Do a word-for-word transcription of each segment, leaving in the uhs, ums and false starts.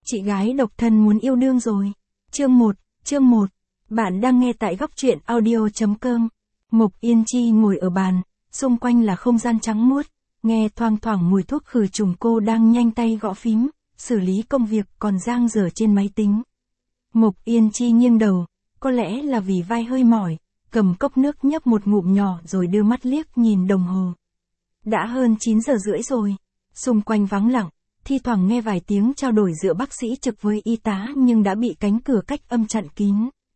Chị gái độc thân muốn yêu đương rồi. Chương một, chương một. Bạn đang nghe tại góc truyện audio chấm com. Mộc Yên Chi ngồi ở bàn, xung quanh là không gian trắng muốt, nghe thoang thoảng mùi thuốc khử trùng. Cô đang nhanh tay gõ phím, xử lý công việc còn dang dở trên máy tính. Mộc Yên Chi nghiêng đầu, có lẽ là vì vai hơi mỏi, cầm cốc nước nhấp một ngụm nhỏ rồi đưa mắt liếc nhìn đồng hồ. Đã hơn chín giờ rưỡi rồi, xung quanh vắng lặng, thi thoảng nghe vài tiếng trao đổi giữa bác sĩ trực với y tá nhưng đã bị cánh cửa cách âm chặn kín.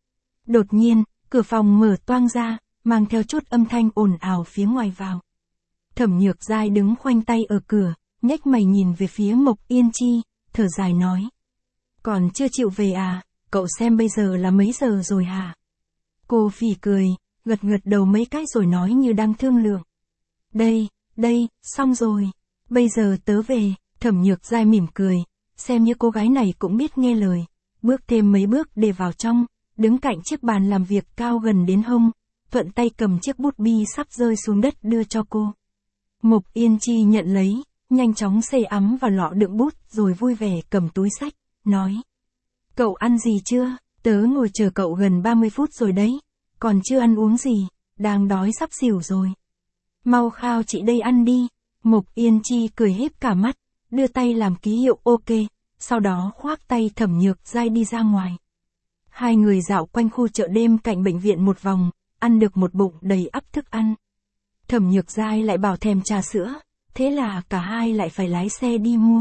Đột nhiên, cửa phòng mở toang ra, mang theo chút âm thanh ồn ào phía ngoài vào. Thẩm Nhược Giai đứng khoanh tay ở cửa, nhếch mày nhìn về phía Mộc Yên Chi, thở dài nói. Còn chưa chịu về à, cậu xem bây giờ là mấy giờ rồi hả? Cô phì cười, gật gật đầu mấy cái rồi nói như đang thương lượng. Đây, đây, xong rồi, bây giờ tớ về. Thẩm Nhược Giai mỉm cười, xem như cô gái này cũng biết nghe lời, bước thêm mấy bước để vào trong, đứng cạnh chiếc bàn làm việc cao gần đến hông, thuận tay cầm chiếc bút bi sắp rơi xuống đất đưa cho cô. Mộc Yên Chi nhận lấy, nhanh chóng xê ấm vào lọ đựng bút rồi vui vẻ cầm túi sách, nói. Cậu ăn gì chưa? Tớ ngồi chờ cậu gần ba mươi phút rồi đấy, còn chưa ăn uống gì, đang đói sắp xỉu rồi. Mau khao chị đây ăn đi. Mộc Yên Chi cười híp cả mắt, đưa tay làm ký hiệu ok, sau đó khoác tay Thẩm Nhược Giai đi ra ngoài. Hai người dạo quanh khu chợ đêm cạnh bệnh viện một vòng, ăn được một bụng đầy ắp thức ăn. Thẩm Nhược Giai lại bảo thèm trà sữa, thế là cả hai lại phải lái xe đi mua.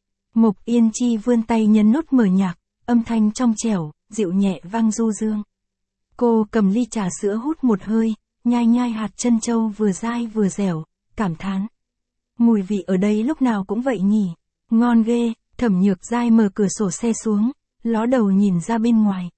Mộc Yên Chi vươn tay nhấn nút mở nhạc, âm thanh trong trẻo, dịu nhẹ vang du dương. Cô cầm ly trà sữa hút một hơi, nhai nhai hạt trân châu vừa dai vừa dẻo, cảm thán. Mùi vị ở đây lúc nào cũng vậy nhỉ, ngon ghê. Thẩm Nhược Giai mở cửa sổ xe xuống, ló đầu nhìn ra bên ngoài.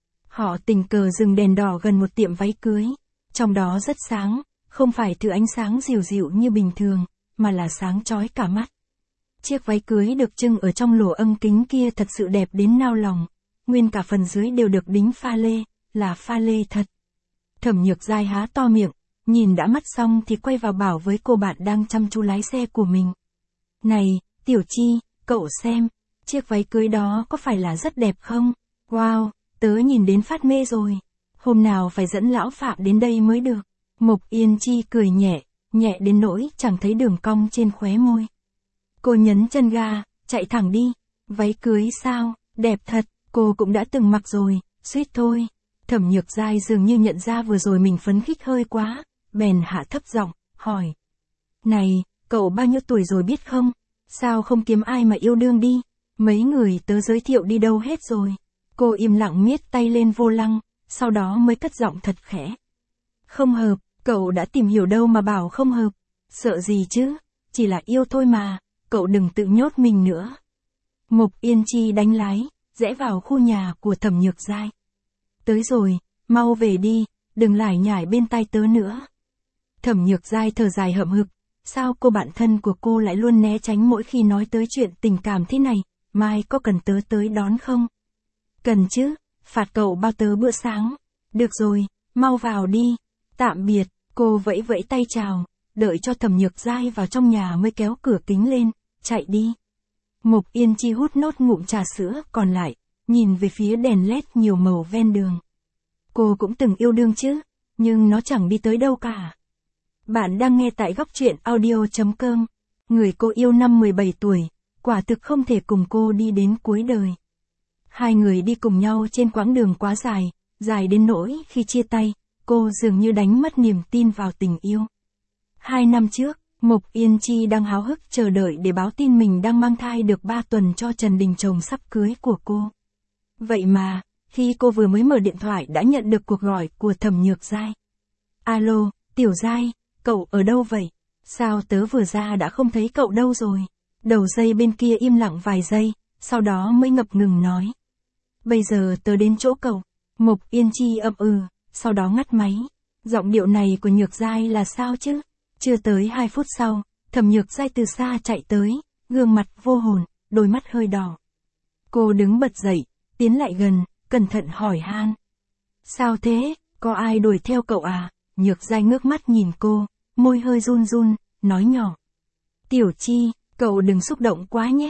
Họ tình cờ dừng đèn đỏ gần một tiệm váy cưới, trong đó rất sáng, không phải thứ ánh sáng dịu dịu như bình thường, mà là sáng chói cả mắt. Chiếc váy cưới được trưng ở trong lỗ âm kính kia thật sự đẹp đến nao lòng, nguyên cả phần dưới đều được đính pha lê, là pha lê thật. Thẩm Nhược Giai há to miệng, nhìn đã mắt xong thì quay vào bảo với cô bạn đang chăm chú lái xe của mình. Này, Tiểu Chi, cậu xem, chiếc váy cưới đó có phải là rất đẹp không? Wow, tớ nhìn đến phát mê rồi. Hôm nào phải dẫn lão Phạm đến đây mới được. Mộc Yên Chi cười nhẹ, nhẹ đến nỗi chẳng thấy đường cong trên khóe môi. Cô nhấn chân ga, chạy thẳng đi. Váy cưới sao, đẹp thật, cô cũng đã từng mặc rồi, suýt thôi. Thẩm Nhược Giai dường như nhận ra vừa rồi mình phấn khích hơi quá, bèn hạ thấp giọng, hỏi. Này, cậu bao nhiêu tuổi rồi biết không? Sao không kiếm ai mà yêu đương đi? Mấy người tớ giới thiệu đi đâu hết rồi? Cô im lặng miết tay lên vô lăng, sau đó mới cất giọng thật khẽ. Không hợp, cậu đã tìm hiểu đâu mà bảo không hợp. Sợ gì chứ, chỉ là yêu thôi mà, cậu đừng tự nhốt mình nữa. Mộc Yên Chi đánh lái, rẽ vào khu nhà của Thẩm Nhược Giai. Tới rồi, mau về đi, đừng lải nhải bên tai tớ nữa. Thẩm Nhược Giai thở dài hậm hực, sao cô bạn thân của cô lại luôn né tránh mỗi khi nói tới chuyện tình cảm thế này, mai có cần tớ tới đón không? Cần chứ, phạt cậu bao tớ bữa sáng. Được rồi, mau vào đi. Tạm biệt, cô vẫy vẫy tay chào, đợi cho Thẩm Nhược Giai vào trong nhà mới kéo cửa kính lên, chạy đi. Mộc Yên Chi hút nốt ngụm trà sữa còn lại, nhìn về phía đèn led nhiều màu ven đường. Cô cũng từng yêu đương chứ, nhưng nó chẳng đi tới đâu cả. Bạn đang nghe tại góc truyện audio chấm com. Người cô yêu năm mười bảy tuổi, quả thực không thể cùng cô đi đến cuối đời. Hai người đi cùng nhau trên quãng đường quá dài, dài đến nỗi khi chia tay, cô dường như đánh mất niềm tin vào tình yêu. Hai năm trước, Mộc Yên Chi đang háo hức chờ đợi để báo tin mình đang mang thai được ba tuần cho Trần Đình chồng sắp cưới của cô. Vậy mà, khi cô vừa mới mở điện thoại đã nhận được cuộc gọi của Thẩm Nhược Giai. Alo, Tiểu Giai, cậu ở đâu vậy? Sao tớ vừa ra đã không thấy cậu đâu rồi? Đầu dây bên kia im lặng vài giây, sau đó mới ngập ngừng nói. Bây giờ tớ đến chỗ cậu. Mộc Yên Chi ậm ừ, sau đó ngắt máy. Giọng điệu này của Nhược Giai là sao chứ? Chưa tới hai phút sau, Thẩm Nhược Giai từ xa chạy tới, gương mặt vô hồn, đôi mắt hơi đỏ. Cô đứng bật dậy, tiến lại gần, cẩn thận hỏi han. Sao thế, có ai đuổi theo cậu à? Nhược Giai ngước mắt nhìn cô, môi hơi run run, nói nhỏ. Tiểu Chi, cậu đừng xúc động quá nhé.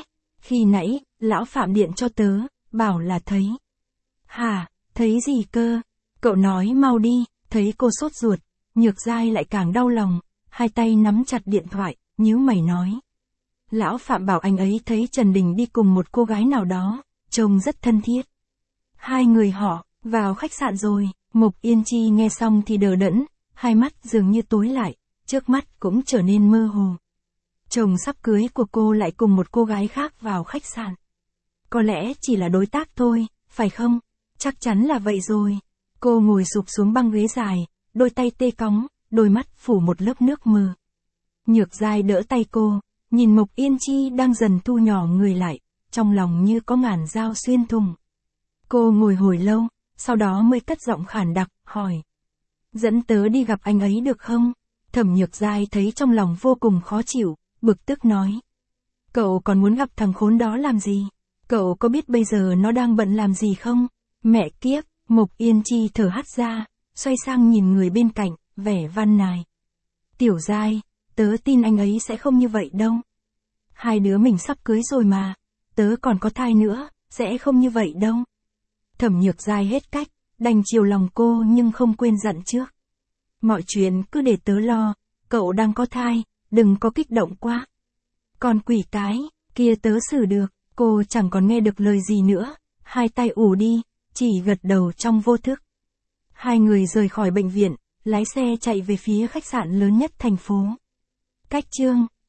Khi nãy, lão Phạm điện cho tớ, bảo là thấy. Hả, thấy gì cơ? Cậu nói mau đi, thấy cô sốt ruột, Nhược Giai lại càng đau lòng, hai tay nắm chặt điện thoại, nhíu mày nói. Lão Phạm bảo anh ấy thấy Trần Đình đi cùng một cô gái nào đó, trông rất thân thiết. Hai người họ, vào khách sạn rồi, Mục Yên Chi nghe xong thì đờ đẫn, hai mắt dường như tối lại, trước mắt cũng trở nên mơ hồ. Chồng sắp cưới của cô lại cùng một cô gái khác vào khách sạn. Có lẽ chỉ là đối tác thôi, phải không? Chắc chắn là vậy rồi. Cô ngồi sụp xuống băng ghế dài, đôi tay tê cóng, đôi mắt phủ một lớp nước mờ. Nhược Giai đỡ tay cô, nhìn Mục Yên Chi đang dần thu nhỏ người lại, trong lòng như có ngàn dao xuyên thùng. Cô ngồi hồi lâu, sau đó mới cất giọng khản đặc, hỏi. Dẫn tớ đi gặp anh ấy được không? Thẩm Nhược Giai thấy trong lòng vô cùng khó chịu, bực tức nói. Cậu còn muốn gặp thằng khốn đó làm gì? Cậu có biết bây giờ nó đang bận làm gì không? Mẹ kiếp, Mục Yên Chi thở hắt ra, xoay sang nhìn người bên cạnh, vẻ van nài. Tiểu Giai, tớ tin anh ấy sẽ không như vậy đâu. Hai đứa mình sắp cưới rồi mà, tớ còn có thai nữa, sẽ không như vậy đâu. Thẩm Nhược Giai hết cách, đành chiều lòng cô nhưng không quên dặn trước. Mọi chuyện cứ để tớ lo, cậu đang có thai, đừng có kích động quá. Còn quỷ cái, kia tớ xử được, cô chẳng còn nghe được lời gì nữa, hai tay ù đi, chỉ gật đầu trong vô thức. Hai người rời khỏi bệnh viện, lái xe chạy về phía khách sạn lớn nhất thành phố. Cách chương